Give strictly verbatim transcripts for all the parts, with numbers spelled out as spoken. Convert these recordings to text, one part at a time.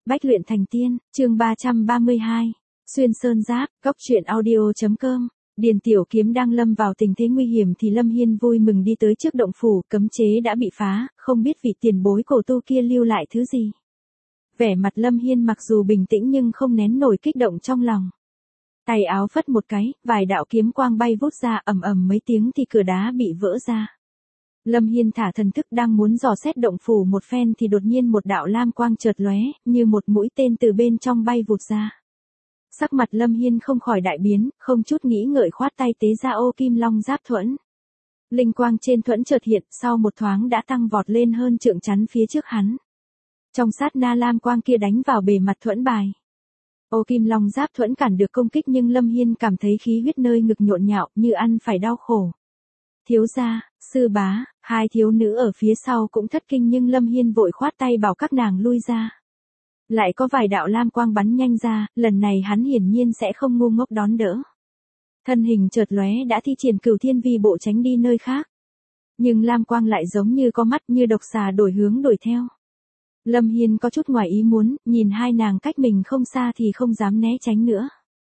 Bách luyện thành tiên, chương ba trăm ba mươi hai. Xuyên sơn giáp, góc truyện audio.com. Điền Tiểu Kiếm đang lâm vào tình thế nguy hiểm thì Lâm Hiên vui mừng đi tới trước động phủ, cấm chế đã bị phá, không biết vị tiền bối cổ tu kia lưu lại thứ gì. Vẻ mặt Lâm Hiên mặc dù bình tĩnh nhưng không nén nổi kích động trong lòng. Tay áo phất một cái, vài đạo kiếm quang bay vút ra, ầm ầm mấy tiếng thì cửa đá bị vỡ ra. Lâm Hiên thả thần thức đang muốn dò xét động phủ một phen thì đột nhiên một đạo lam quang chợt lóe, như một mũi tên từ bên trong bay vụt ra. Sắc mặt Lâm Hiên không khỏi đại biến, không chút nghĩ ngợi khoát tay tế ra ô kim long giáp thuẫn. Linh quang trên thuẫn chợt hiện, sau một thoáng đã tăng vọt lên hơn trượng chắn phía trước hắn. Trong sát na lam quang kia đánh vào bề mặt thuẫn bài. Ô kim long giáp thuẫn cản được công kích nhưng Lâm Hiên cảm thấy khí huyết nơi ngực nhộn nhạo như ăn phải đau khổ. Thiếu gia, sư bá, hai thiếu nữ ở phía sau cũng thất kinh nhưng Lâm Hiên vội khoát tay bảo các nàng lui ra. Lại có vài đạo lam quang bắn nhanh ra, lần này hắn hiển nhiên sẽ không ngu ngốc đón đỡ. Thân hình chợt lóe đã thi triển cửu thiên vi bộ tránh đi nơi khác. Nhưng lam quang lại giống như có mắt, như độc xà đổi hướng đuổi theo. Lâm Hiên có chút ngoài ý muốn, nhìn hai nàng cách mình không xa thì không dám né tránh nữa.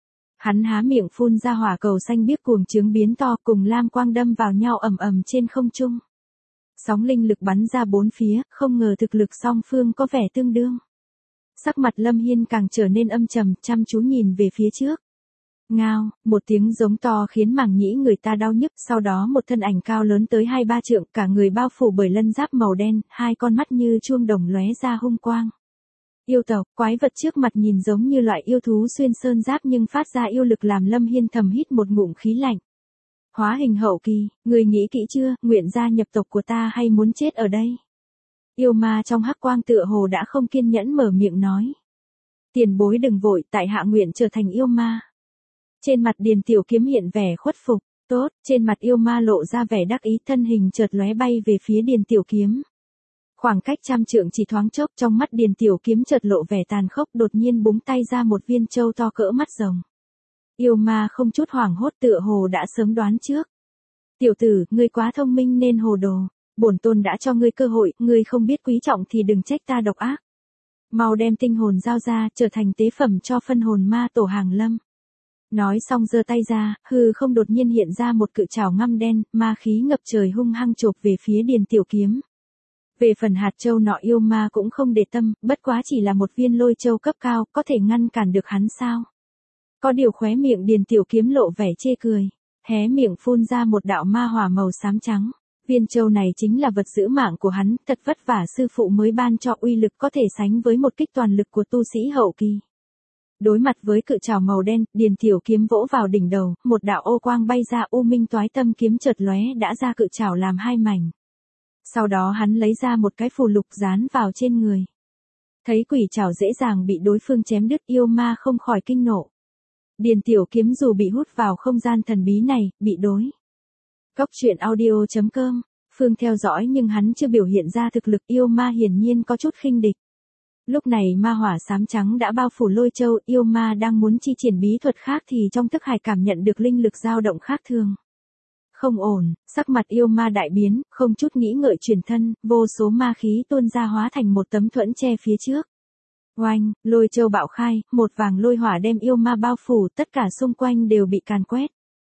Hắn há miệng phun ra hỏa cầu xanh biếc cuồng trướng biến to, cùng lam quang đâm vào nhau ầm ầm trên không trung. Sóng linh lực bắn ra bốn phía, không ngờ thực lực song phương có vẻ tương đương. Sắc mặt Lâm Hiên càng trở nên âm trầm, chăm chú nhìn về phía trước. Ngao, một tiếng giống to khiến màng nhĩ người ta đau nhức, sau đó một thân ảnh cao lớn tới hai ba trượng, cả người bao phủ bởi lân giáp màu đen, hai con mắt như chuông đồng lóe ra hung quang. Yêu tộc, quái vật trước mặt nhìn giống như loại yêu thú xuyên sơn giáp nhưng phát ra yêu lực làm Lâm Hiên thầm hít một ngụm khí lạnh. Hóa hình hậu kỳ, người nghĩ kỹ chưa, nguyện gia nhập tộc của ta hay muốn chết ở đây? Yêu ma trong hắc quang tựa hồ đã không kiên nhẫn mở miệng nói. Tiền bối đừng vội, tại hạ nguyện trở thành yêu ma. Trên mặt Điền Tiểu Kiếm hiện vẻ khuất phục, tốt, trên mặt yêu ma lộ ra vẻ đắc ý, thân hình chợt lóe bay về phía Điền Tiểu Kiếm. Khoảng cách trăm trượng chỉ thoáng chốc, trong mắt Điền Tiểu Kiếm chợt lộ vẻ tàn khốc, đột nhiên búng tay ra một viên châu to cỡ mắt rồng. Yêu ma không chút hoảng hốt tựa hồ đã sớm đoán trước. Tiểu tử, ngươi quá thông minh nên hồ đồ. Bổn tôn đã cho ngươi cơ hội, ngươi không biết quý trọng thì đừng trách ta độc ác. Mau đem tinh hồn giao ra, trở thành tế phẩm cho phân hồn ma tổ Hàng Lâm. Nói xong giơ tay ra, hư không đột nhiên hiện ra một cự trảo ngăm đen, ma khí ngập trời hung hăng chộp về phía Điền Tiểu Kiếm. Về phần hạt châu nọ yêu ma cũng không để tâm, bất quá chỉ là một viên lôi châu cấp cao, có thể ngăn cản được hắn sao? Có điều khóe miệng Điền Tiểu Kiếm lộ vẻ chê cười, hé miệng phun ra một đạo ma hỏa màu xám trắng. Viên châu này chính là vật giữ mạng của hắn, thật vất vả sư phụ mới ban cho, uy lực có thể sánh với một kích toàn lực của tu sĩ hậu kỳ. Đối mặt với cự trảo màu đen, Điền Tiểu Kiếm vỗ vào đỉnh đầu, một đạo ô quang bay ra, u minh toái tâm kiếm chợt lóe đã ra cự trảo làm hai mảnh. Sau đó hắn lấy ra một cái phù lục dán vào trên người. Thấy quỷ trảo dễ dàng bị đối phương chém đứt, yêu ma không khỏi kinh nộ. Điền Tiểu Kiếm dù bị hút vào không gian thần bí này, bị đối. Góc truyện audio.com, Phương theo dõi nhưng hắn chưa biểu hiện ra thực lực, yêu ma hiển nhiên có chút khinh địch. Lúc này ma hỏa xám trắng đã bao phủ lôi châu, yêu ma đang muốn chi triển bí thuật khác thì trong thức hải cảm nhận được linh lực dao động khác thường. Không ổn, sắc mặt yêu ma đại biến, không chút nghĩ ngợi chuyển thân, vô số ma khí tuôn ra hóa thành một tấm thuẫn che phía trước. Oanh, lôi châu bạo khai, một vàng lôi hỏa đem yêu ma bao phủ, tất cả xung quanh đều bị càn quét.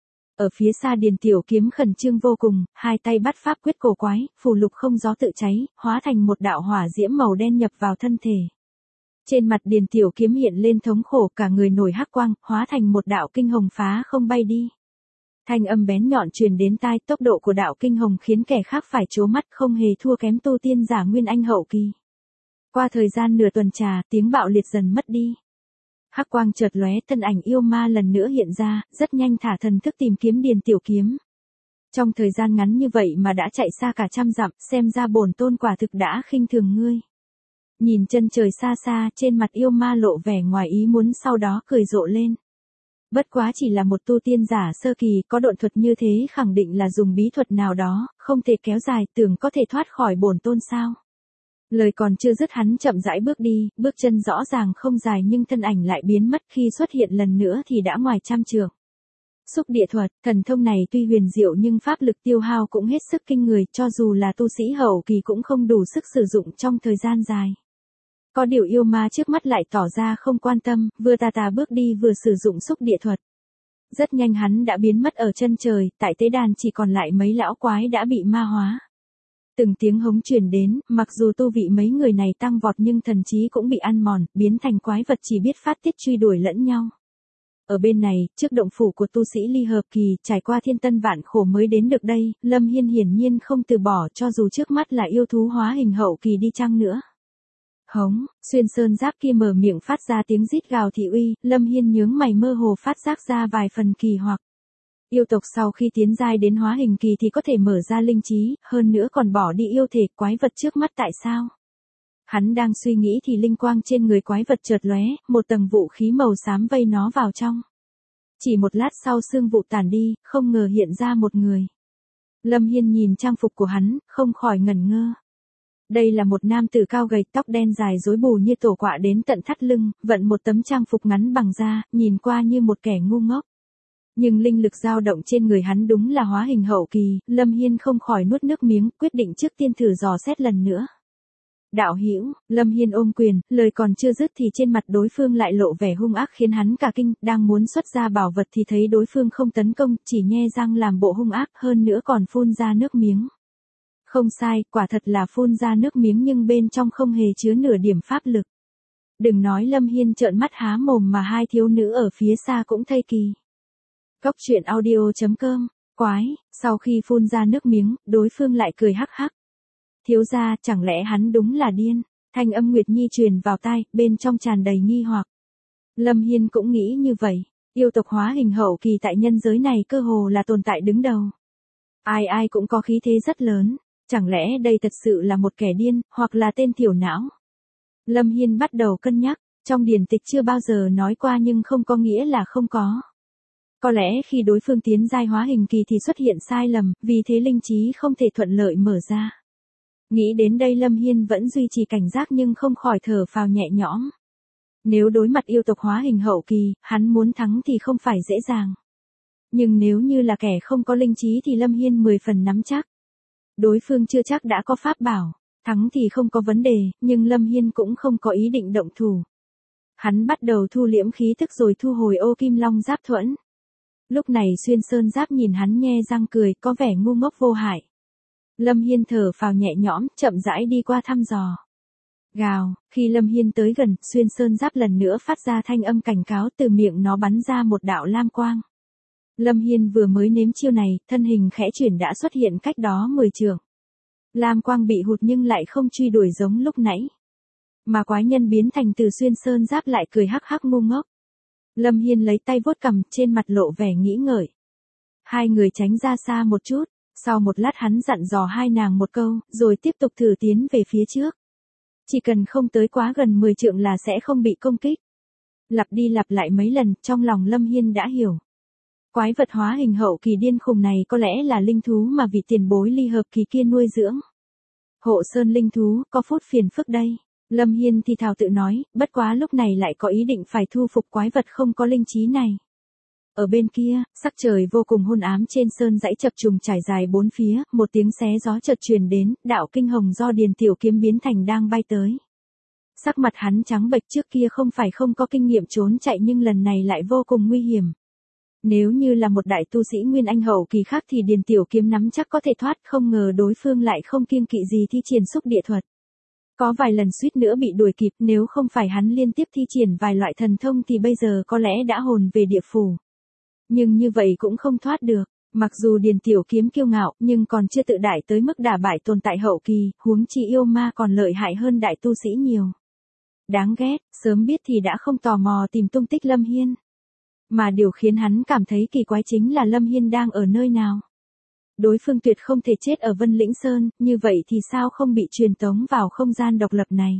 Ở phía xa Điền Tiểu Kiếm khẩn trương vô cùng, hai tay bắt pháp quyết cổ quái, phù lục không gió tự cháy, hóa thành một đạo hỏa diễm màu đen nhập vào thân thể. Trên mặt Điền Tiểu Kiếm hiện lên thống khổ, cả người nổi hắc quang, hóa thành một đạo kinh hồng phá không bay đi. Thanh âm bén nhọn truyền đến tai, tốc độ của đạo kinh hồng khiến kẻ khác phải trố mắt, không hề thua kém tu tiên giả nguyên anh hậu kỳ. Qua thời gian nửa tuần trà, tiếng bạo liệt dần mất đi. Hắc quang chợt lóe, thân ảnh yêu ma lần nữa hiện ra, rất nhanh thả thần thức tìm kiếm Điền Tiểu Kiếm. Trong thời gian ngắn như vậy mà đã chạy xa cả trăm dặm, xem ra bổn tôn quả thực đã khinh thường ngươi. Nhìn chân trời xa xa, trên mặt yêu ma lộ vẻ ngoài ý muốn, sau đó cười rộ lên. Bất quá chỉ là một tu tiên giả sơ kỳ, có độn thuật như thế khẳng định là dùng bí thuật nào đó, không thể kéo dài, tưởng có thể thoát khỏi bổn tôn sao. Lời còn chưa dứt hắn chậm rãi bước đi, bước chân rõ ràng không dài nhưng thân ảnh lại biến mất, khi xuất hiện lần nữa thì đã ngoài trăm trượng. Xúc địa thuật, thần thông này tuy huyền diệu nhưng pháp lực tiêu hao cũng hết sức kinh người, cho dù là tu sĩ hậu kỳ cũng không đủ sức sử dụng trong thời gian dài. Có điều yêu ma trước mắt lại tỏ ra không quan tâm, vừa tà tà bước đi vừa sử dụng xúc địa thuật. Rất nhanh hắn đã biến mất ở chân trời, tại tế đàn chỉ còn lại mấy lão quái đã bị ma hóa. Từng tiếng hống truyền đến, mặc dù tu vị mấy người này tăng vọt nhưng thần trí cũng bị ăn mòn, biến thành quái vật chỉ biết phát tiết truy đuổi lẫn nhau. Ở bên này, trước động phủ của tu sĩ ly hợp kỳ, trải qua thiên tân vạn khổ mới đến được đây, Lâm Hiên hiển nhiên không từ bỏ cho dù trước mắt là yêu thú hóa hình hậu kỳ đi chăng nữa. Hống, xuyên sơn giáp kia mở miệng phát ra tiếng rít gào thị uy, Lâm Hiên nhướng mày mơ hồ phát giác ra vài phần kỳ hoặc. Yêu tộc sau khi tiến giai đến hóa hình kỳ thì có thể mở ra linh trí, hơn nữa còn bỏ đi yêu thể quái vật trước mắt tại sao? Hắn đang suy nghĩ thì linh quang trên người quái vật chợt lóe, một tầng vũ khí màu xám vây nó vào trong. Chỉ một lát sau sương vụ tàn đi, không ngờ hiện ra một người. Lâm Hiên nhìn trang phục của hắn, không khỏi ngẩn ngơ. Đây là một nam tử cao gầy, tóc đen dài rối bù như tổ quạ đến tận thắt lưng, vận một tấm trang phục ngắn bằng da, nhìn qua như một kẻ ngu ngốc. Nhưng linh lực dao động trên người hắn đúng là hóa hình hậu kỳ, Lâm Hiên không khỏi nuốt nước miếng, quyết định trước tiên thử dò xét lần nữa. Đạo hữu, Lâm Hiên ôm quyền, lời còn chưa dứt thì trên mặt đối phương lại lộ vẻ hung ác khiến hắn cả kinh, đang muốn xuất ra bảo vật thì thấy đối phương không tấn công, chỉ nhe răng làm bộ hung ác, hơn nữa còn phun ra nước miếng. Không sai, quả thật là phun ra nước miếng nhưng bên trong không hề chứa nửa điểm pháp lực. Đừng nói Lâm Hiên trợn mắt há mồm mà hai thiếu nữ ở phía xa cũng thay kỳ. Cốc truyện audio chấm com, quái, sau khi phun ra nước miếng, đối phương lại cười hắc hắc. Thiếu gia, chẳng lẽ hắn đúng là điên? Thanh âm Nguyệt Nhi truyền vào tai, bên trong tràn đầy nghi hoặc. Lâm Hiên cũng nghĩ như vậy, yêu tộc hóa hình hậu kỳ tại nhân giới này cơ hồ là tồn tại đứng đầu. Ai ai cũng có khí thế rất lớn, chẳng lẽ đây thật sự là một kẻ điên, hoặc là tên tiểu não? Lâm Hiên bắt đầu cân nhắc, trong điển tịch chưa bao giờ nói qua nhưng không có nghĩa là không có. Có lẽ khi đối phương tiến giai hóa hình kỳ thì xuất hiện sai lầm, vì thế linh trí không thể thuận lợi mở ra. Nghĩ đến đây Lâm Hiên vẫn duy trì cảnh giác nhưng không khỏi thở phào nhẹ nhõm. Nếu đối mặt yêu tộc hóa hình hậu kỳ, hắn muốn thắng thì không phải dễ dàng. Nhưng nếu như là kẻ không có linh trí thì Lâm Hiên mười phần nắm chắc. Đối phương chưa chắc đã có pháp bảo, thắng thì không có vấn đề, nhưng Lâm Hiên cũng không có ý định động thủ. Hắn bắt đầu thu liễm khí tức rồi thu hồi ô kim long giáp thuẫn. Lúc này xuyên sơn giáp nhìn hắn nhe răng cười, có vẻ ngu ngốc vô hại. Lâm Hiên thở phào nhẹ nhõm, chậm rãi đi qua thăm dò. Gào, khi Lâm Hiên tới gần, xuyên sơn giáp lần nữa phát ra thanh âm cảnh cáo, từ miệng nó bắn ra một đạo lam quang. Lâm Hiên vừa mới nếm chiêu này, thân hình khẽ chuyển đã xuất hiện cách đó mười trượng. Lam quang bị hụt nhưng lại không truy đuổi giống lúc nãy. Mà quái nhân biến thành từ xuyên sơn giáp lại cười hắc hắc ngu ngốc. Lâm Hiên lấy tay vuốt cằm, trên mặt lộ vẻ nghĩ ngợi. Hai người tránh ra xa một chút, sau một lát hắn dặn dò hai nàng một câu, rồi tiếp tục thử tiến về phía trước. Chỉ cần không tới quá gần mười trượng là sẽ không bị công kích. Lặp đi lặp lại mấy lần, trong lòng Lâm Hiên đã hiểu. Quái vật hóa hình hậu kỳ điên khùng này có lẽ là linh thú mà vị tiền bối ly hợp kỳ kia nuôi dưỡng. Hộ sơn linh thú, có phút phiền phức đây. Lâm Hiên thì thào tự nói, bất quá lúc này lại có ý định phải thu phục quái vật không có linh trí này. Ở bên kia, sắc trời vô cùng hôn ám trên sơn dãy chập trùng trải dài bốn phía, một tiếng xé gió chợt truyền đến, đạo kinh hồng do Điền Tiểu Kiếm biến thành đang bay tới. Sắc mặt hắn trắng bệch, trước kia không phải không có kinh nghiệm trốn chạy nhưng lần này lại vô cùng nguy hiểm. Nếu như là một đại tu sĩ nguyên anh hậu kỳ khác thì Điền Tiểu Kiếm nắm chắc có thể thoát, không ngờ đối phương lại không kiêng kỵ gì thi triển xúc địa thuật. Có vài lần suýt nữa bị đuổi kịp, nếu không phải hắn liên tiếp thi triển vài loại thần thông thì bây giờ có lẽ đã hồn về địa phủ. Nhưng như vậy cũng không thoát được, mặc dù Điền Tiểu Kiếm kiêu ngạo nhưng còn chưa tự đại tới mức đả bại tồn tại hậu kỳ, huống chi yêu ma còn lợi hại hơn đại tu sĩ nhiều. Đáng ghét, sớm biết thì đã không tò mò tìm tung tích Lâm Hiên. Mà điều khiến hắn cảm thấy kỳ quái chính là Lâm Hiên đang ở nơi nào. Đối phương tuyệt không thể chết ở Vân Lĩnh Sơn, như vậy thì sao không bị truyền tống vào không gian độc lập này.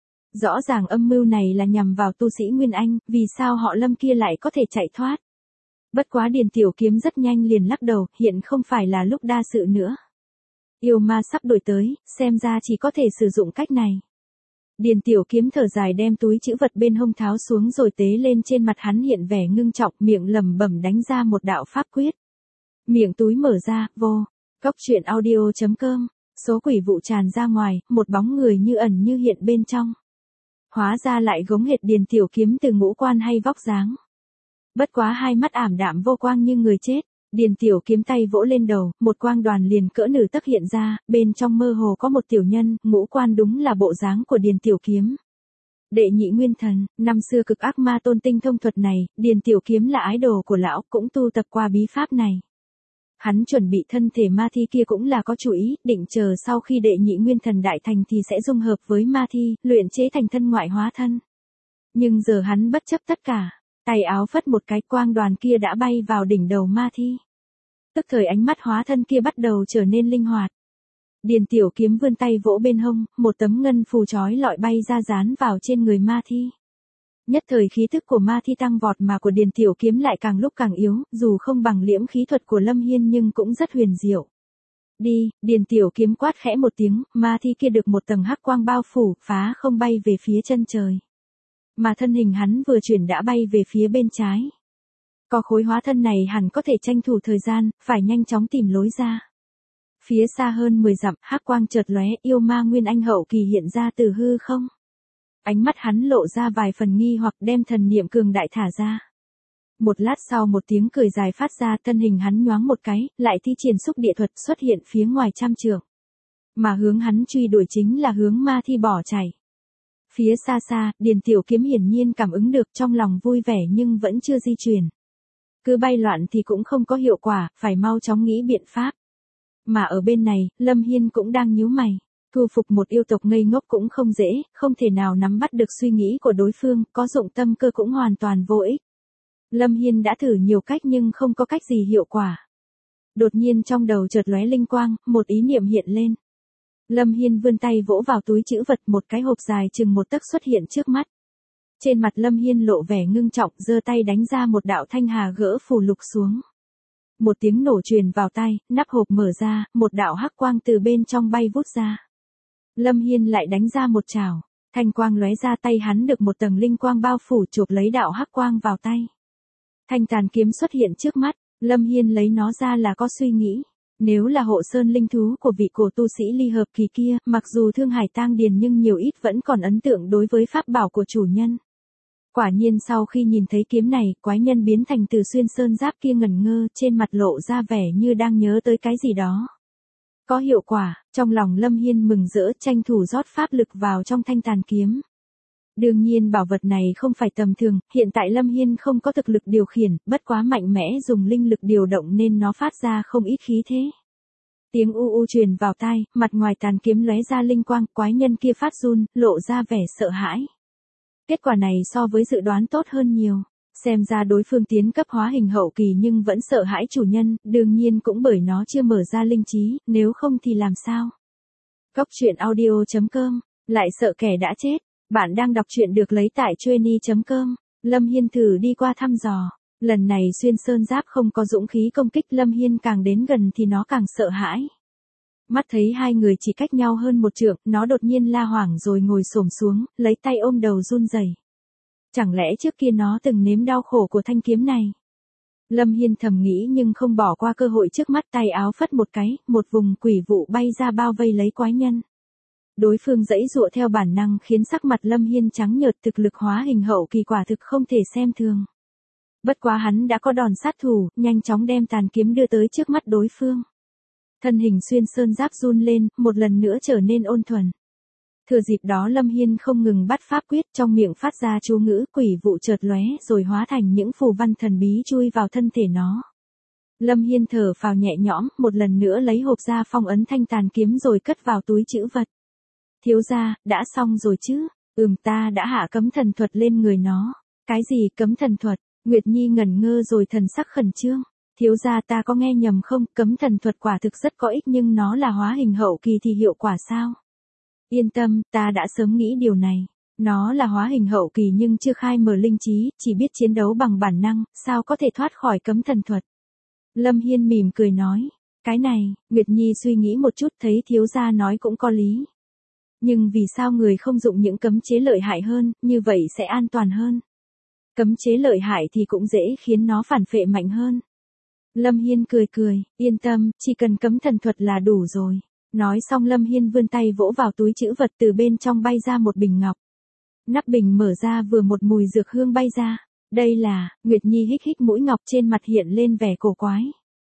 Rõ ràng âm mưu này là nhằm vào tu sĩ Nguyên Anh, vì sao họ Lâm kia lại có thể chạy thoát. Bất quá Điền Tiểu Kiếm rất nhanh liền lắc đầu, hiện không phải là lúc đa sự nữa. Yêu ma sắp đổi tới, xem ra chỉ có thể sử dụng cách này. Điền Tiểu Kiếm thở dài đem túi trữ vật bên hông tháo xuống rồi tế lên, trên mặt hắn hiện vẻ ngưng trọng, miệng lẩm bẩm đánh ra một đạo pháp quyết. Miệng túi mở ra, vô. Cốc truyện audio chấm com, số quỷ vụ tràn ra ngoài, một bóng người như ẩn như hiện bên trong. Hóa ra lại gống hệt Điền Tiểu Kiếm từ ngũ quan hay vóc dáng. Bất quá hai mắt ảm đạm vô quang như người chết. Điền Tiểu Kiếm tay vỗ lên đầu, một quang đoàn liền cỡ nửa tấc hiện ra, bên trong mơ hồ có một tiểu nhân, ngũ quan đúng là bộ dáng của Điền Tiểu Kiếm. Đệ nhị nguyên thần, năm xưa cực ác ma tôn tinh thông thuật này, Điền Tiểu Kiếm là ái đồ của lão, cũng tu tập qua bí pháp này. Hắn chuẩn bị thân thể ma thi kia cũng là có chủ ý, định chờ sau khi đệ nhị nguyên thần đại thành thì sẽ dung hợp với ma thi, luyện chế thành thân ngoại hóa thân. Nhưng giờ hắn bất chấp tất cả, tay áo phất một cái, quang đoàn kia đã bay vào đỉnh đầu ma thi. Tức thời ánh mắt hóa thân kia bắt đầu trở nên linh hoạt. Điền Tiểu Kiếm vươn tay vỗ bên hông, một tấm ngân phù chói lọi bay ra dán vào trên người ma thi. Nhất thời khí thức của ma thi tăng vọt mà của Điền Tiểu Kiếm lại càng lúc càng yếu, dù không bằng liễm khí thuật của Lâm Hiên nhưng cũng rất huyền diệu. Đi, Điền Tiểu Kiếm quát khẽ một tiếng, ma thi kia được một tầng hắc quang bao phủ, phá không bay về phía chân trời. Mà thân hình hắn vừa chuyển đã bay về phía bên trái. Có khối hóa thân này hẳn có thể tranh thủ thời gian, phải nhanh chóng tìm lối ra. Phía xa hơn mười dặm, hắc quang chợt lóe, yêu ma Nguyên Anh hậu kỳ hiện ra từ hư không. Ánh mắt hắn lộ ra vài phần nghi hoặc, đem thần niệm cường đại thả ra. Một lát sau một tiếng cười dài phát ra, thân hình hắn nhoáng một cái, lại thi triển xúc địa thuật xuất hiện phía ngoài trăm trượng. Mà hướng hắn truy đuổi chính là hướng ma thi bỏ chạy. Phía xa xa, Điền Tiểu Kiếm hiển nhiên cảm ứng được, trong lòng vui vẻ nhưng vẫn chưa di chuyển. Cứ bay loạn thì cũng không có hiệu quả, phải mau chóng nghĩ biện pháp. Mà ở bên này, Lâm Hiên cũng đang nhíu mày. Thu phục một yêu tộc ngây ngốc cũng không dễ, không thể nào nắm bắt được suy nghĩ của đối phương, có dụng tâm cơ cũng hoàn toàn vô ích. Lâm Hiên đã thử nhiều cách nhưng không có cách gì hiệu quả. Đột nhiên trong đầu chợt lóe linh quang, một ý niệm hiện lên. Lâm Hiên vươn tay vỗ vào túi trữ vật, một cái hộp dài chừng một tấc xuất hiện trước mắt. Trên mặt Lâm Hiên lộ vẻ ngưng trọng, giơ tay đánh ra một đạo thanh hà gỡ phù lục xuống. Một tiếng nổ truyền vào tai, nắp hộp mở ra, một đạo hắc quang từ bên trong bay vút ra. Lâm Hiên lại đánh ra một chảo, thanh quang lóe ra, tay hắn được một tầng linh quang bao phủ, chộp lấy đạo hắc quang vào tay. Thanh tàn kiếm xuất hiện trước mắt, Lâm Hiên lấy nó ra là có suy nghĩ. Nếu là hộ sơn linh thú của vị cổ tu sĩ ly hợp kỳ kia, mặc dù thương hải tang điền nhưng nhiều ít vẫn còn ấn tượng đối với pháp bảo của chủ nhân. Quả nhiên sau khi nhìn thấy kiếm này, quái nhân biến thành từ xuyên sơn giáp kia ngẩn ngơ, trên mặt lộ ra vẻ như đang nhớ tới cái gì đó. Có hiệu quả, trong lòng Lâm Hiên mừng rỡ, tranh thủ rót pháp lực vào trong thanh tàn kiếm. Đương nhiên bảo vật này không phải tầm thường, hiện tại Lâm Hiên không có thực lực điều khiển, bất quá mạnh mẽ dùng linh lực điều động nên nó phát ra không ít khí thế. Tiếng u u truyền vào tai, mặt ngoài tàn kiếm lóe ra linh quang, quái nhân kia phát run, lộ ra vẻ sợ hãi. Kết quả này so với dự đoán tốt hơn nhiều. Xem ra đối phương tiến cấp hóa hình hậu kỳ nhưng vẫn sợ hãi chủ nhân, đương nhiên cũng bởi nó chưa mở ra linh trí, nếu không thì làm sao? Cốc truyện audio chấm com, lại sợ kẻ đã chết. Bạn đang đọc truyện được lấy tại chueny chấm com. Lâm Hiên thử đi qua thăm dò. Lần này xuyên sơn giáp không có dũng khí công kích, Lâm Hiên càng đến gần thì nó càng sợ hãi. Mắt thấy hai người chỉ cách nhau hơn một trượng, nó đột nhiên la hoảng rồi ngồi xổm xuống, lấy tay ôm đầu run rẩy. Chẳng lẽ trước kia nó từng nếm đau khổ của thanh kiếm này? Lâm Hiên thầm nghĩ nhưng không bỏ qua cơ hội trước mắt, tay áo phất một cái, một vùng quỷ vụ bay ra bao vây lấy quái nhân. Đối phương giãy giụa theo bản năng khiến sắc mặt Lâm Hiên trắng nhợt, thực lực hóa hình hậu kỳ quả thực không thể xem thường. Bất quá hắn đã có đòn sát thủ, nhanh chóng đem tàn kiếm đưa tới trước mắt đối phương. Thân hình xuyên sơn giáp run lên, một lần nữa trở nên ôn thuần. Thừa dịp đó Lâm Hiên không ngừng bắt pháp quyết, trong miệng phát ra chú ngữ, quỷ vụ chợt lóe rồi hóa thành những phù văn thần bí chui vào thân thể nó. Lâm Hiên thở phào nhẹ nhõm, một lần nữa lấy hộp ra phong ấn thanh tàn kiếm rồi cất vào túi trữ vật. Thiếu gia, đã xong rồi chứ? Ừm, ta đã hạ cấm thần thuật lên người nó. Cái gì cấm thần thuật? Nguyệt Nhi ngẩn ngơ rồi thần sắc khẩn trương. Thiếu gia, ta có nghe nhầm không? Cấm thần thuật quả thực rất có ích nhưng nó là hóa hình hậu kỳ thì hiệu quả sao? Yên tâm, ta đã sớm nghĩ điều này. Nó là hóa hình hậu kỳ nhưng chưa khai mở linh trí, chỉ biết chiến đấu bằng bản năng, sao có thể thoát khỏi cấm thần thuật? Lâm Hiên mỉm cười nói. Cái này, Nguyệt Nhi suy nghĩ một chút thấy thiếu gia nói cũng có lý. Nhưng vì sao người không dụng những cấm chế lợi hại hơn, như vậy sẽ an toàn hơn? Cấm chế lợi hại thì cũng dễ khiến nó phản phệ mạnh hơn. Lâm Hiên cười cười, yên tâm, chỉ cần cấm thần thuật là đủ rồi. Nói xong Lâm Hiên vươn tay vỗ vào túi trữ vật, từ bên trong bay ra một bình ngọc. Nắp bình mở ra vừa một mùi dược hương bay ra. Đây là, Nguyệt Nhi hích hích mũi ngọc trên mặt hiện lên vẻ cổ quái.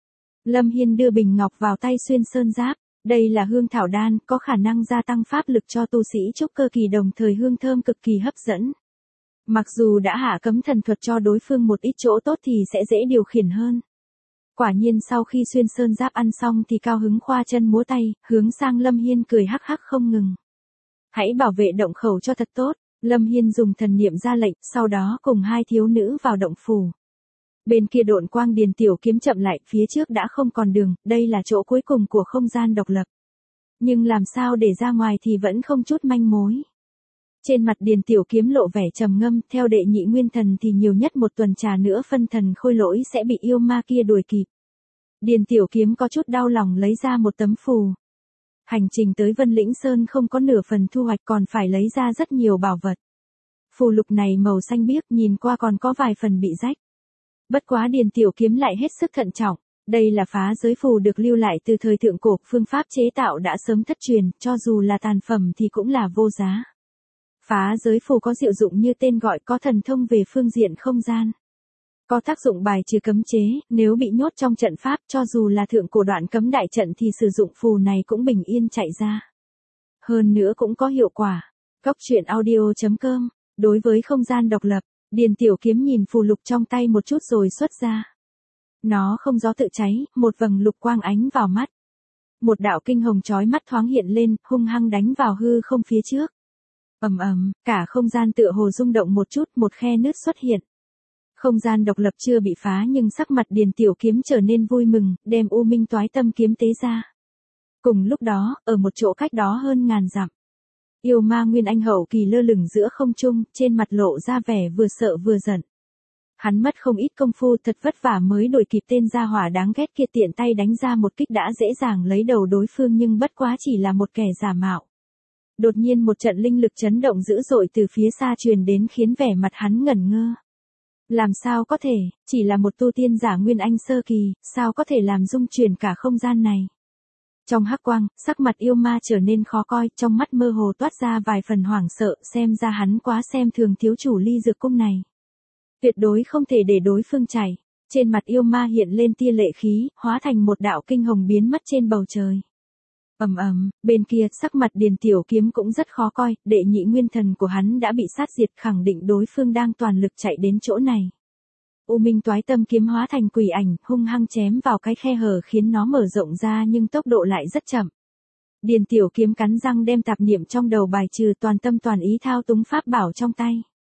Lâm Hiên đưa bình ngọc vào tay Xuyên Sơn Giáp. Đây là hương thảo đan, có khả năng gia tăng pháp lực cho tu sĩ trúc cơ kỳ, đồng thời hương thơm cực kỳ hấp dẫn. Mặc dù đã hạ cấm thần thuật cho đối phương một ít chỗ tốt thì sẽ dễ điều khiển hơn. Quả nhiên sau khi Xuyên Sơn Giáp ăn xong thì cao hứng khoa chân múa tay, hướng sang Lâm Hiên cười hắc hắc không ngừng. Hãy bảo vệ động khẩu cho thật tốt. Lâm Hiên dùng thần niệm ra lệnh, sau đó cùng hai thiếu nữ vào động phủ. Bên kia độn quang Điền Tiểu Kiếm chậm lại, phía trước đã không còn đường, đây là chỗ cuối cùng của không gian độc lập. Nhưng làm sao để ra ngoài thì vẫn không chút manh mối. Trên mặt Điền Tiểu Kiếm lộ vẻ trầm ngâm, theo đệ nhị nguyên thần thì nhiều nhất một tuần trà nữa phân thần khôi lỗi sẽ bị yêu ma kia đuổi kịp. Điền Tiểu Kiếm có chút đau lòng lấy ra một tấm phù. Hành trình tới Vân Lĩnh Sơn không có nửa phần thu hoạch, còn phải lấy ra rất nhiều bảo vật. Phù lục này màu xanh biếc, nhìn qua còn có vài phần bị rách. Bất quá Điền Tiểu Kiếm lại hết sức thận trọng. Đây là phá giới phù được lưu lại từ thời thượng cổ, phương pháp chế tạo đã sớm thất truyền, cho dù là tàn phẩm thì cũng là vô giá. Phá giới phù có diệu dụng như tên gọi, có thần thông về phương diện không gian. Có tác dụng bài trừ cấm chế, nếu bị nhốt trong trận pháp, cho dù là thượng cổ đoạn cấm đại trận thì sử dụng phù này cũng bình yên chạy ra. Hơn nữa cũng có hiệu quả. Góc truyện audio chấm com. Đối với không gian độc lập, Điền Tiểu Kiếm nhìn phù lục trong tay một chút rồi xuất ra. Nó không gió tự cháy, một vầng lục quang ánh vào mắt. Một đạo kinh hồng chói mắt thoáng hiện lên, hung hăng đánh vào hư không phía trước. Ầm ầm, cả không gian tựa hồ rung động một chút, một khe nứt xuất hiện. Không gian độc lập chưa bị phá nhưng sắc mặt Điền Tiểu Kiếm trở nên vui mừng, đem U Minh Toái Tâm kiếm tế ra. Cùng lúc đó, ở một chỗ cách đó hơn ngàn dặm, yêu ma Nguyên Anh hậu kỳ lơ lửng giữa không trung, trên mặt lộ ra vẻ vừa sợ vừa giận. Hắn mất không ít công phu, thật vất vả mới đuổi kịp tên gia hỏa đáng ghét kia, tiện tay đánh ra một kích đã dễ dàng lấy đầu đối phương, nhưng bất quá chỉ là một kẻ giả mạo. Đột nhiên một trận linh lực chấn động dữ dội từ phía xa truyền đến, khiến vẻ mặt hắn ngẩn ngơ. Làm sao có thể, chỉ là một tu tiên giả Nguyên Anh sơ kỳ, sao có thể làm rung chuyển cả không gian này. Trong hắc quang, sắc mặt yêu ma trở nên khó coi, trong mắt mơ hồ toát ra vài phần hoảng sợ, xem ra hắn quá xem thường thiếu chủ Ly Dược Cung này. Tuyệt đối không thể để đối phương chạy. Trên mặt yêu ma hiện lên tia lệ khí, hóa thành một đạo kinh hồng biến mất trên bầu trời. Ầm ầm, bên kia sắc mặt Điền Tiểu Kiếm cũng rất khó coi, đệ nhị nguyên thần của hắn đã bị sát diệt, khẳng định đối phương đang toàn lực chạy đến chỗ này. U Minh Toái Tâm kiếm hóa thành quỷ ảnh, hung hăng chém vào cái khe hở khiến nó mở rộng ra, nhưng tốc độ lại rất chậm. Điền Tiểu Kiếm cắn răng đem tạp niệm trong đầu bài trừ, toàn tâm toàn ý thao túng pháp bảo trong tay.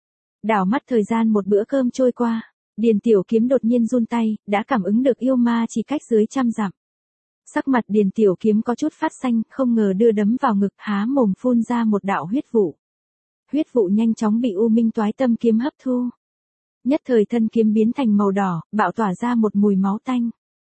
Đảo mắt thời gian một bữa cơm trôi qua, Điền Tiểu Kiếm đột nhiên run tay, đã cảm ứng được yêu ma chỉ cách dưới trăm dặm. Sắc mặt Điền Tiểu Kiếm có chút phát xanh, không ngờ đưa đấm vào ngực, há mồm phun ra một đạo huyết vụ. Huyết vụ nhanh chóng bị U Minh Toái Tâm kiếm hấp thu. Nhất thời thân kiếm biến thành màu đỏ, bạo tỏa ra một mùi máu tanh.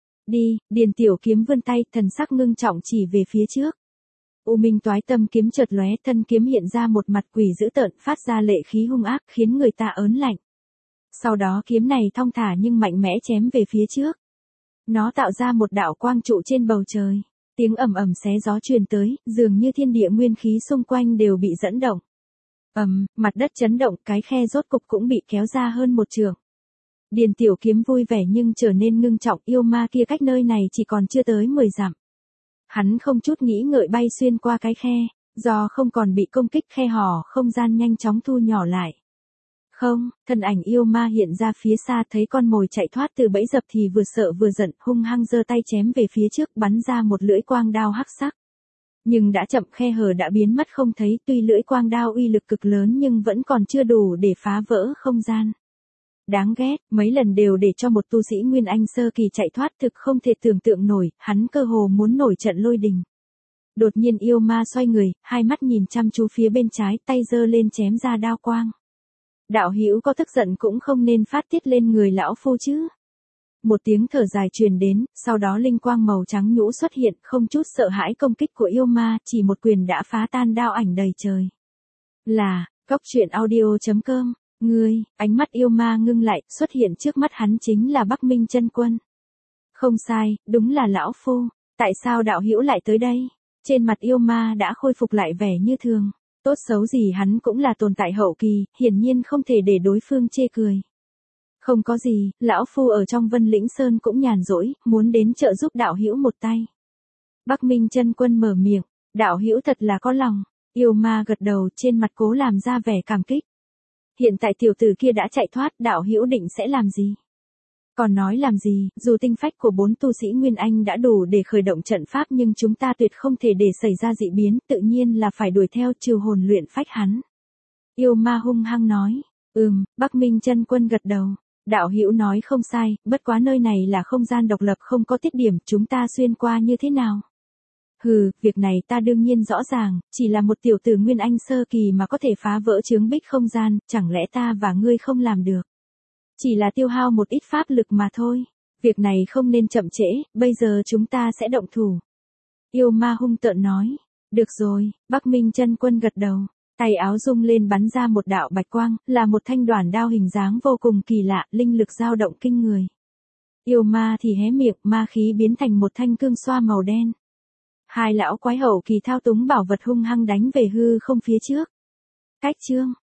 Đi, Điền Tiểu Kiếm vươn tay, thần sắc ngưng trọng chỉ về phía trước. U Minh Toái Tâm kiếm chợt lóe, thân kiếm hiện ra một mặt quỷ dữ tợn, phát ra lệ khí hung ác, khiến người ta ớn lạnh. Sau đó kiếm này thong thả nhưng mạnh mẽ chém về phía trước. Nó tạo ra một đạo quang trụ trên bầu trời. Tiếng ầm ầm xé gió truyền tới, dường như thiên địa nguyên khí xung quanh đều bị dẫn động. Ầm, mặt đất chấn động, cái khe rốt cục cũng bị kéo ra hơn một trượng. Điền Tiểu Kiếm vui vẻ nhưng trở nên ngưng trọng, yêu ma kia cách nơi này chỉ còn chưa tới mười dặm. Hắn không chút nghĩ ngợi bay xuyên qua cái khe, do không còn bị công kích, khe hở không gian nhanh chóng thu nhỏ lại. Không, thân ảnh yêu ma hiện ra phía xa, thấy con mồi chạy thoát từ bẫy dập thì vừa sợ vừa giận, hung hăng giơ tay chém về phía trước, bắn ra một lưỡi quang đao hắc sắc. Nhưng đã chậm, khe hở đã biến mất không thấy, tuy lưỡi quang đao uy lực cực lớn nhưng vẫn còn chưa đủ để phá vỡ không gian. Đáng ghét, mấy lần đều để cho một tu sĩ Nguyên Anh sơ kỳ chạy thoát, thực không thể tưởng tượng nổi, hắn cơ hồ muốn nổi trận lôi đình. Đột nhiên yêu ma xoay người, hai mắt nhìn chăm chú phía bên trái, tay giơ lên chém ra đao quang. Đạo hữu có tức giận cũng không nên phát tiết lên người lão phu chứ. Một tiếng thở dài truyền đến, sau đó linh quang màu trắng nhũ xuất hiện, không chút sợ hãi công kích của yêu ma, chỉ một quyền đã phá tan đao ảnh đầy trời. Là, góc truyện audio chấm com, ngươi, ánh mắt yêu ma ngưng lại, xuất hiện trước mắt hắn chính là Bắc Minh Chân Quân. Không sai, đúng là lão phu, tại sao đạo hữu lại tới đây? Trên mặt yêu ma đã khôi phục lại vẻ như thường. Tốt xấu gì hắn cũng là tồn tại hậu kỳ, hiển nhiên không thể để đối phương chê cười. Không có gì, lão phu ở trong Vân Lĩnh Sơn cũng nhàn rỗi, muốn đến trợ giúp đạo hữu một tay. Bắc Minh Chân Quân mở miệng, đạo hữu thật là có lòng. Yêu ma gật đầu, trên mặt cố làm ra vẻ cảm kích. Hiện tại tiểu tử kia đã chạy thoát, đạo hữu định sẽ làm gì? Còn nói làm gì, dù tinh phách của bốn tu sĩ Nguyên Anh đã đủ để khởi động trận pháp nhưng chúng ta tuyệt không thể để xảy ra dị biến, tự nhiên là phải đuổi theo trừ hồn luyện phách hắn. Yêu ma hung hăng nói, ừm, Bắc Minh Chân Quân gật đầu. Đạo hữu nói không sai, bất quá nơi này là không gian độc lập không có tiết điểm, chúng ta xuyên qua như thế nào? Hừ, việc này ta đương nhiên rõ ràng, chỉ là một tiểu tử Nguyên Anh sơ kỳ mà có thể phá vỡ chướng bích không gian, chẳng lẽ ta và ngươi không làm được? Chỉ là tiêu hao một ít pháp lực mà thôi. Việc này không nên chậm trễ, bây giờ chúng ta sẽ động thủ. Yêu ma hung tợn nói. Được rồi, Bắc Minh Chân Quân gật đầu. Tay áo rung lên bắn ra một đạo bạch quang, là một thanh đoản đao hình dáng vô cùng kỳ lạ, linh lực dao động kinh người. Yêu ma thì hé miệng, ma khí biến thành một thanh cương xoa màu đen. Hai lão quái hậu kỳ thao túng bảo vật hung hăng đánh về hư không phía trước. Cách chương.